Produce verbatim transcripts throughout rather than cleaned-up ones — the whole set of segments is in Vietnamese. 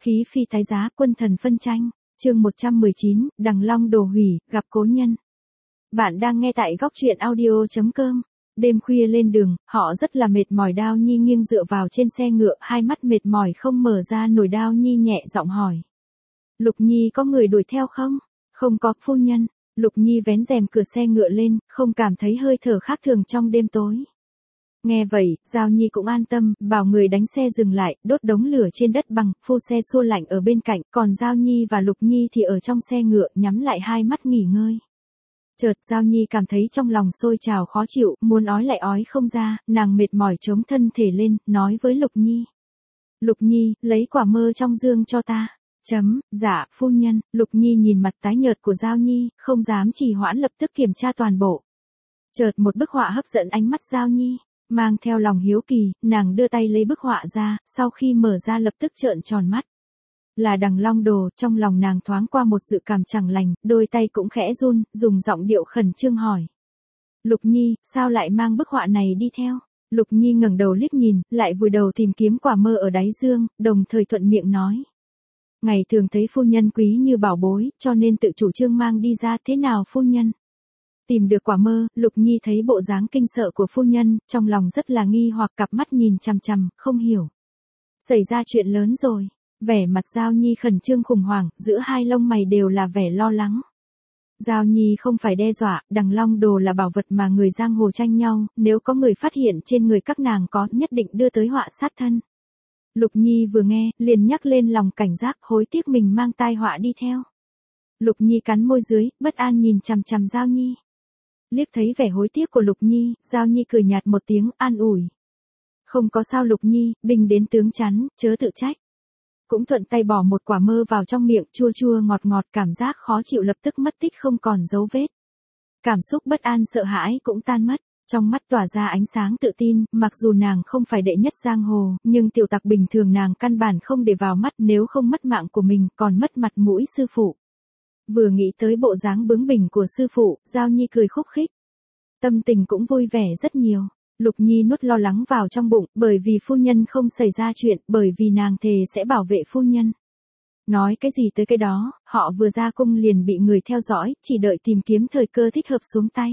Khí phi tái giá, quân thần phân tranh, chương một trăm mười chín, Đằng Long Đồ hủy, gặp cố nhân. Bạn đang nghe tại góc truyện audio chấm com. Đêm khuya lên đường, họ rất là mệt mỏi. Đao Nhi nghiêng dựa vào trên xe ngựa, hai mắt mệt mỏi không mở ra nổi. Đao Nhi nhẹ giọng hỏi. Lục Nhi có người đuổi theo không? Không có, phu nhân. Lục Nhi vén rèm cửa xe ngựa lên, không cảm thấy hơi thở khác thường trong đêm tối. Nghe vậy, Giao Nhi cũng an tâm, bảo người đánh xe dừng lại, đốt đống lửa trên đất bằng, phu xe xua lạnh ở bên cạnh, còn Giao Nhi và Lục Nhi thì ở trong xe ngựa, nhắm lại hai mắt nghỉ ngơi. Chợt Giao Nhi cảm thấy trong lòng sôi trào khó chịu, muốn ói lại ói không ra, nàng mệt mỏi chống thân thể lên, nói với Lục Nhi. Lục Nhi, lấy quả mơ trong dương cho ta. Chấm, dạ, phu nhân. Lục Nhi nhìn mặt tái nhợt của Giao Nhi, không dám trì hoãn, lập tức kiểm tra toàn bộ. Chợt một bức họa hấp dẫn ánh mắt Giao Nhi. Mang theo lòng hiếu kỳ, nàng đưa tay lấy bức họa ra, sau khi mở ra lập tức trợn tròn mắt. Là Đằng Long Đồ, trong lòng nàng thoáng qua một dự cảm chẳng lành, đôi tay cũng khẽ run, dùng giọng điệu khẩn trương hỏi. Lục Nhi, sao lại mang bức họa này đi theo? Lục Nhi ngẩng đầu liếc nhìn, lại vùi đầu tìm kiếm quả mơ ở đáy dương, đồng thời thuận miệng nói. Ngày thường thấy phu nhân quý như bảo bối, cho nên tự chủ trương mang đi ra. Thế nào phu nhân? Tìm được quả mơ, Lục Nhi thấy bộ dáng kinh sợ của phu nhân, trong lòng rất là nghi hoặc, cặp mắt nhìn chằm chằm, không hiểu. Xảy ra chuyện lớn rồi. Vẻ mặt Giao Nhi khẩn trương khủng hoảng, giữa hai lông mày đều là vẻ lo lắng. Giao Nhi không phải đe dọa, Đằng Long Đồ là bảo vật mà người giang hồ tranh nhau, nếu có người phát hiện trên người các nàng có, nhất định đưa tới họa sát thân. Lục Nhi vừa nghe, liền nhắc lên lòng cảnh giác, hối tiếc mình mang tai họa đi theo. Lục Nhi cắn môi dưới, bất an nhìn chằm chằm Giao Nhi. Liếc thấy vẻ hối tiếc của Lục Nhi, Giao Nhi cười nhạt một tiếng, an ủi. Không có sao Lục Nhi, binh đến tướng chắn, chớ tự trách. Cũng thuận tay bỏ một quả mơ vào trong miệng, chua chua ngọt ngọt, cảm giác khó chịu lập tức mất tích không còn dấu vết. Cảm xúc bất an sợ hãi cũng tan mất, trong mắt tỏa ra ánh sáng tự tin, mặc dù nàng không phải đệ nhất giang hồ, nhưng tiểu tặc bình thường nàng căn bản không để vào mắt, nếu không mất mạng của mình, còn mất mặt mũi sư phụ. Vừa nghĩ tới bộ dáng bướng bỉnh của sư phụ, Giao Nhi cười khúc khích. Tâm tình cũng vui vẻ rất nhiều. Lục Nhi nuốt lo lắng vào trong bụng, bởi vì phu nhân không xảy ra chuyện, bởi vì nàng thề sẽ bảo vệ phu nhân. Nói cái gì tới cái đó, họ vừa ra cung liền bị người theo dõi, chỉ đợi tìm kiếm thời cơ thích hợp xuống tay.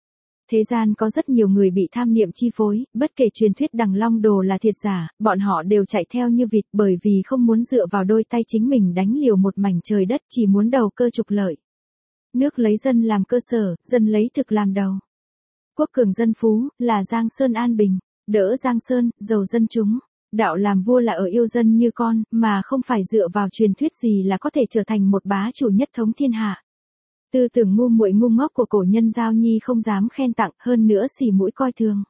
Thế gian có rất nhiều người bị tham niệm chi phối, bất kể truyền thuyết Đằng Long Đồ là thiệt giả, bọn họ đều chạy theo như vịt, bởi vì không muốn dựa vào đôi tay chính mình đánh liều một mảnh trời đất, chỉ muốn đầu cơ trục lợi. Nước lấy dân làm cơ sở, dân lấy thực làm đầu. Quốc cường dân phú, là Giang Sơn an bình, đỡ Giang Sơn, giàu dân chúng. Đạo làm vua là ở yêu dân như con, mà không phải dựa vào truyền thuyết gì là có thể trở thành một bá chủ nhất thống thiên hạ. Tư tưởng ngu muội ngu ngốc của cổ nhân Giao Nhi không dám khen tặng, hơn nữa xỉ mũi coi thường.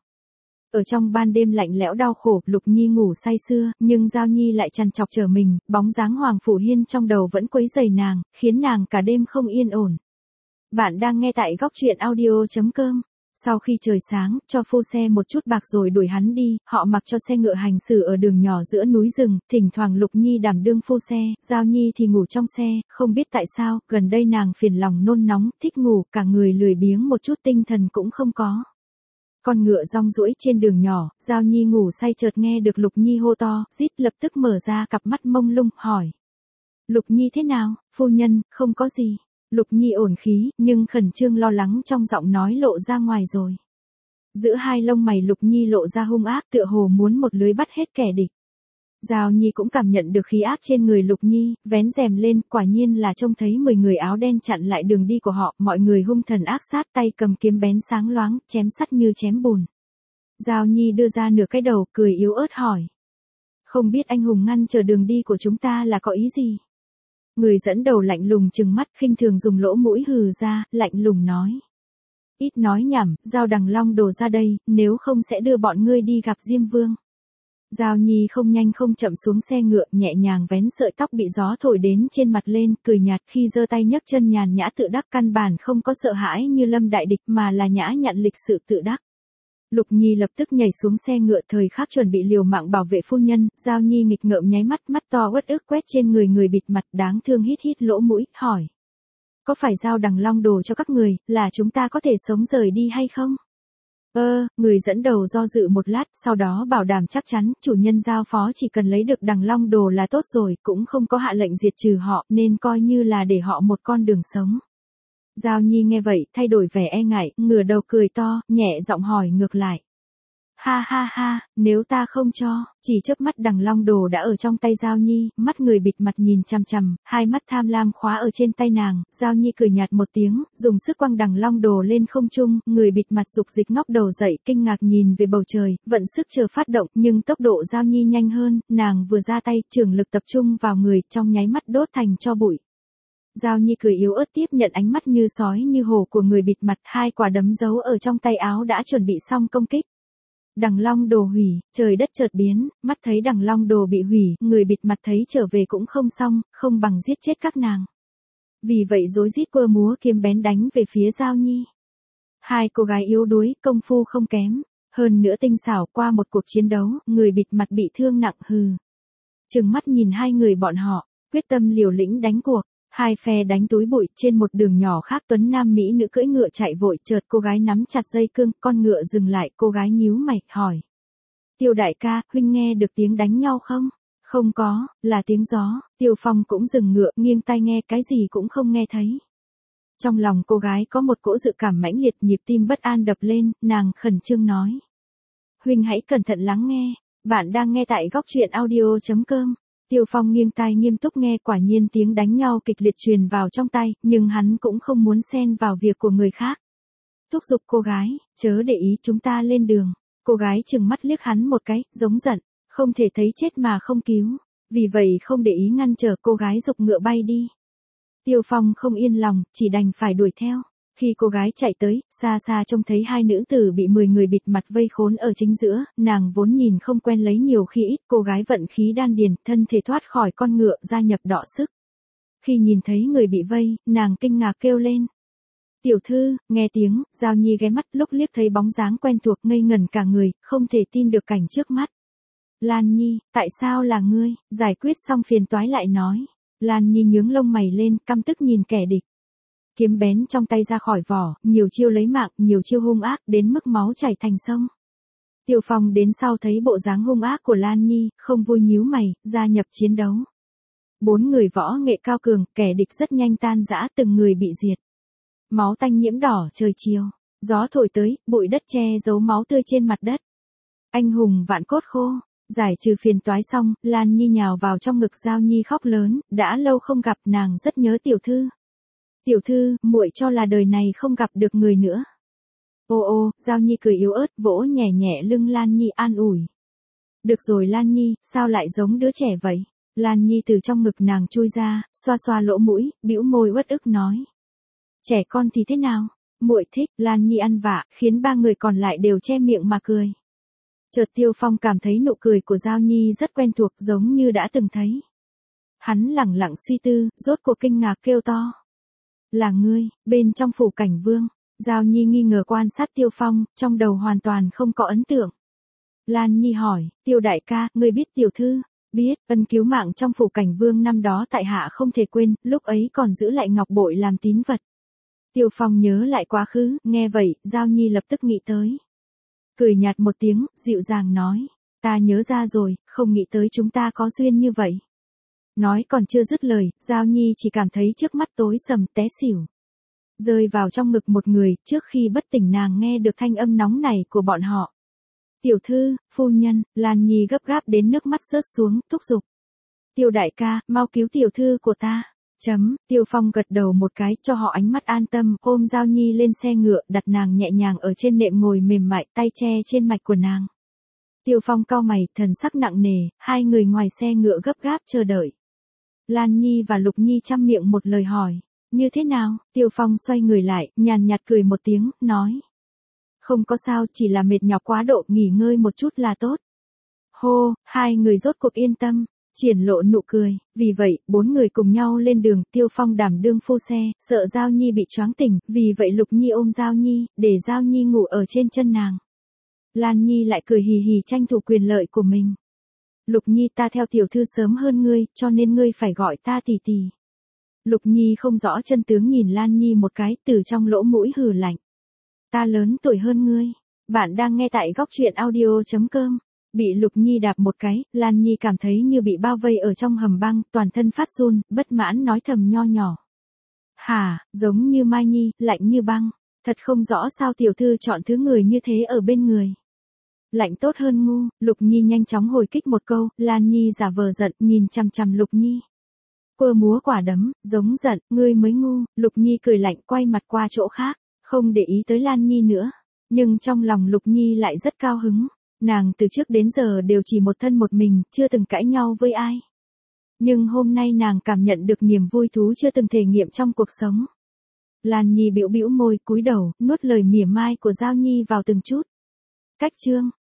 Ở trong ban đêm lạnh lẽo đau khổ, Lục Nhi ngủ say sưa, nhưng Giao Nhi lại trằn trọc trở mình, bóng dáng Hoàng Phủ Hiên trong đầu vẫn quấy rầy nàng, khiến nàng cả đêm không yên ổn. Bạn đang nghe tại góc truyện audio chấm com. Sau khi trời sáng, cho phu xe một chút bạc rồi đuổi hắn đi, họ mặc cho xe ngựa hành xử ở đường nhỏ giữa núi rừng, thỉnh thoảng Lục Nhi đảm đương phu xe, Giao Nhi thì ngủ trong xe, không biết tại sao, gần đây nàng phiền lòng nôn nóng, thích ngủ, cả người lười biếng một chút tinh thần cũng không có. Con ngựa rong ruổi trên đường nhỏ, Giao Nhi ngủ say chợt nghe được Lục Nhi hô to, rít lập tức mở ra cặp mắt mông lung, hỏi. Lục Nhi thế nào, phu nhân, không có gì. Lục Nhi ổn khí, nhưng khẩn trương lo lắng trong giọng nói lộ ra ngoài rồi. Giữa hai lông mày Lục Nhi lộ ra hung ác, tựa hồ muốn một lưới bắt hết kẻ địch. Giao Nhi cũng cảm nhận được khí ác trên người Lục Nhi, vén rèm lên, quả nhiên là trông thấy mười người áo đen chặn lại đường đi của họ, mọi người hung thần ác sát, tay cầm kiếm bén sáng loáng, chém sắt như chém bùn. Giao Nhi đưa ra nửa cái đầu, cười yếu ớt hỏi. Không biết anh hùng ngăn chờ đường đi của chúng ta là có ý gì? Người dẫn đầu lạnh lùng trừng mắt, khinh thường dùng lỗ mũi hừ ra, lạnh lùng nói. Ít nói nhảm, giao Đằng Long Đồ ra đây, nếu không sẽ đưa bọn ngươi đi gặp Diêm Vương. Giao Nhi không nhanh không chậm xuống xe ngựa, nhẹ nhàng vén sợi tóc bị gió thổi đến trên mặt lên, cười nhạt khi giơ tay nhấc chân nhàn nhã tự đắc, căn bản không có sợ hãi như Lâm đại địch mà là nhã nhặn lịch sự tự đắc. Lục Nhi lập tức nhảy xuống xe ngựa, thời khắc chuẩn bị liều mạng bảo vệ phu nhân, Giao Nhi nghịch ngợm nháy mắt, mắt to uất ức quét trên người người bịt mặt, đáng thương hít hít lỗ mũi, hỏi. Có phải giao Đằng Long Đồ cho các người, là chúng ta có thể sống rời đi hay không? Ơ, người dẫn đầu do dự một lát, sau đó bảo đảm chắc chắn, chủ nhân giao phó chỉ cần lấy được đằng long đồ là tốt rồi, cũng không có hạ lệnh diệt trừ họ, nên coi như là để họ một con đường sống. Giao Nhi nghe vậy, thay đổi vẻ e ngại, ngửa đầu cười to, nhẹ giọng hỏi ngược lại. Ha ha ha, nếu ta không cho, chỉ chớp mắt đằng long đồ đã ở trong tay Giao Nhi, mắt người bịt mặt nhìn chằm chằm, hai mắt tham lam khóa ở trên tay nàng, Giao Nhi cười nhạt một tiếng, dùng sức quăng đằng long đồ lên không trung, người bịt mặt dục dịch ngóc đầu dậy, kinh ngạc nhìn về bầu trời, vận sức chờ phát động, nhưng tốc độ Giao Nhi nhanh hơn, nàng vừa ra tay, trường lực tập trung vào người, trong nháy mắt đốt thành tro bụi. Giao Nhi cười yếu ớt tiếp nhận ánh mắt như sói như hổ của người bịt mặt, hai quả đấm giấu ở trong tay áo đã chuẩn bị xong công kích. Đằng long đồ hủy, trời đất chợt biến, mắt thấy đằng long đồ bị hủy, người bịt mặt thấy trở về cũng không xong, không bằng giết chết các nàng. Vì vậy rối rít quơ múa kiếm bén đánh về phía Giao Nhi. Hai cô gái yếu đuối, công phu không kém, hơn nữa tinh xảo, qua một cuộc chiến đấu, người bịt mặt bị thương nặng hừ. Trừng mắt nhìn hai người bọn họ, quyết tâm liều lĩnh đánh cuộc. Hai phe đánh túi bụi, trên một đường nhỏ khác tuấn nam mỹ nữ cưỡi ngựa chạy vội, chợt cô gái nắm chặt dây cương, con ngựa dừng lại, cô gái nhíu mày, hỏi. Tiêu đại ca, huynh nghe được tiếng đánh nhau không? Không có, là tiếng gió. Tiêu Phong cũng dừng ngựa, nghiêng tai nghe, cái gì cũng không nghe thấy. Trong lòng cô gái có một cỗ dự cảm mãnh liệt, nhịp tim bất an đập lên, nàng khẩn trương nói. Huynh hãy cẩn thận lắng nghe, bạn đang nghe tại góc truyện audio chấm com. Tiêu Phong nghiêng tai nghiêm túc nghe, quả nhiên tiếng đánh nhau kịch liệt truyền vào trong tai, nhưng hắn cũng không muốn xen vào việc của người khác. Thúc giục cô gái, chớ để ý, chúng ta lên đường. Cô gái trừng mắt liếc hắn một cái, giống giận, không thể thấy chết mà không cứu. Vì vậy không để ý ngăn trở, cô gái giục ngựa bay đi. Tiêu Phong không yên lòng, chỉ đành phải đuổi theo. Khi cô gái chạy tới, xa xa trông thấy hai nữ tử bị mười người bịt mặt vây khốn ở chính giữa, nàng vốn nhìn không quen lấy nhiều khi ít, cô gái vận khí đan điền, thân thể thoát khỏi con ngựa, gia nhập đọ sức. Khi nhìn thấy người bị vây, nàng kinh ngạc kêu lên. Tiểu thư, nghe tiếng, Giao Nhi ghé mắt, lúc liếc thấy bóng dáng quen thuộc, ngây ngẩn cả người, không thể tin được cảnh trước mắt. Lan Nhi, tại sao là ngươi? Giải quyết xong phiền toái lại nói. Lan Nhi nhướng lông mày lên, căm tức nhìn kẻ địch. Kiếm bén trong tay ra khỏi vỏ, nhiều chiêu lấy mạng, nhiều chiêu hung ác, đến mức máu chảy thành sông. Tiêu Phong đến sau thấy bộ dáng hung ác của Lan Nhi, không vui nhíu mày, gia nhập chiến đấu. Bốn người võ nghệ cao cường, kẻ địch rất nhanh tan rã, từng người bị diệt. Máu tanh nhiễm đỏ trời chiều, gió thổi tới, bụi đất che giấu máu tươi trên mặt đất. Anh hùng vạn cốt khô, giải trừ phiền toái xong, Lan Nhi nhào vào trong ngực Giao Nhi khóc lớn, đã lâu không gặp, nàng rất nhớ tiểu thư. Tiểu thư, muội cho là đời này không gặp được người nữa. Ô ô, Giao Nhi cười yếu ớt, vỗ nhẹ nhẹ lưng Lan Nhi an ủi. Được rồi Lan Nhi, sao lại giống đứa trẻ vậy? Lan Nhi từ trong ngực nàng chui ra, xoa xoa lỗ mũi, bĩu môi uất ức nói. Trẻ con thì thế nào? Muội thích. Lan Nhi ăn vạ, khiến ba người còn lại đều che miệng mà cười. Chợt Tiêu Phong cảm thấy nụ cười của Giao Nhi rất quen thuộc, giống như đã từng thấy. Hắn lẳng lặng suy tư, rốt cuộc kinh ngạc kêu to. Là ngươi, bên trong phủ cảnh vương. Giao Nhi nghi ngờ quan sát Tiêu Phong, trong đầu hoàn toàn không có ấn tượng. Lan Nhi hỏi, Tiêu đại ca, ngươi biết tiểu thư? Biết, ân cứu mạng trong phủ cảnh vương năm đó tại hạ không thể quên, lúc ấy còn giữ lại ngọc bội làm tín vật. Tiêu Phong nhớ lại quá khứ, nghe vậy, Giao Nhi lập tức nghĩ tới. Cười nhạt một tiếng, dịu dàng nói, ta nhớ ra rồi, không nghĩ tới chúng ta có duyên như vậy. Nói còn chưa dứt lời, Giao Nhi chỉ cảm thấy trước mắt tối sầm, té xỉu. Rơi vào trong ngực một người, trước khi bất tỉnh nàng nghe được thanh âm nóng này của bọn họ. Tiểu thư, phu nhân, Lan Nhi gấp gáp đến nước mắt rớt xuống, thúc giục. Tiêu đại ca, mau cứu tiểu thư của ta. Chấm, Tiêu Phong gật đầu một cái, cho họ ánh mắt an tâm, ôm Giao Nhi lên xe ngựa, đặt nàng nhẹ nhàng ở trên nệm ngồi mềm mại, tay che trên mạch của nàng. Tiêu Phong cau mày, thần sắc nặng nề, hai người ngoài xe ngựa gấp gáp chờ đợi. Lan Nhi và Lục Nhi chăm miệng một lời hỏi, như thế nào? Tiêu Phong xoay người lại, nhàn nhạt cười một tiếng, nói. Không có sao, chỉ là mệt nhọc quá độ, nghỉ ngơi một chút là tốt. Hô, hai người rốt cuộc yên tâm, triển lộ nụ cười, vì vậy, bốn người cùng nhau lên đường, Tiêu Phong đảm đương phu xe, sợ Giao Nhi bị choáng tỉnh, vì vậy Lục Nhi ôm Giao Nhi, để Giao Nhi ngủ ở trên chân nàng. Lan Nhi lại cười hì hì tranh thủ quyền lợi của mình. Lục Nhi, ta theo tiểu thư sớm hơn ngươi, cho nên ngươi phải gọi ta tỷ tỷ. Lục Nhi không rõ chân tướng nhìn Lan Nhi một cái, từ trong lỗ mũi hừ lạnh. Ta lớn tuổi hơn ngươi. Bạn đang nghe tại góc chuyện audio chấm com. Bị Lục Nhi đạp một cái, Lan Nhi cảm thấy như bị bao vây ở trong hầm băng, toàn thân phát run, bất mãn nói thầm nho nhỏ. Hả, giống như Mai Nhi, lạnh như băng. Thật không rõ sao tiểu thư chọn thứ người như thế ở bên người. Lạnh tốt hơn ngu, Lục Nhi nhanh chóng hồi kích một câu, Lan Nhi giả vờ giận, nhìn chằm chằm Lục Nhi. Quơ múa quả đấm, giống giận, ngươi mới ngu, Lục Nhi cười lạnh quay mặt qua chỗ khác, không để ý tới Lan Nhi nữa. Nhưng trong lòng Lục Nhi lại rất cao hứng, nàng từ trước đến giờ đều chỉ một thân một mình, chưa từng cãi nhau với ai. Nhưng hôm nay nàng cảm nhận được niềm vui thú chưa từng thể nghiệm trong cuộc sống. Lan Nhi bĩu bĩu môi, cúi đầu, nuốt lời mỉa mai của Giao Nhi vào từng chút. Cách chương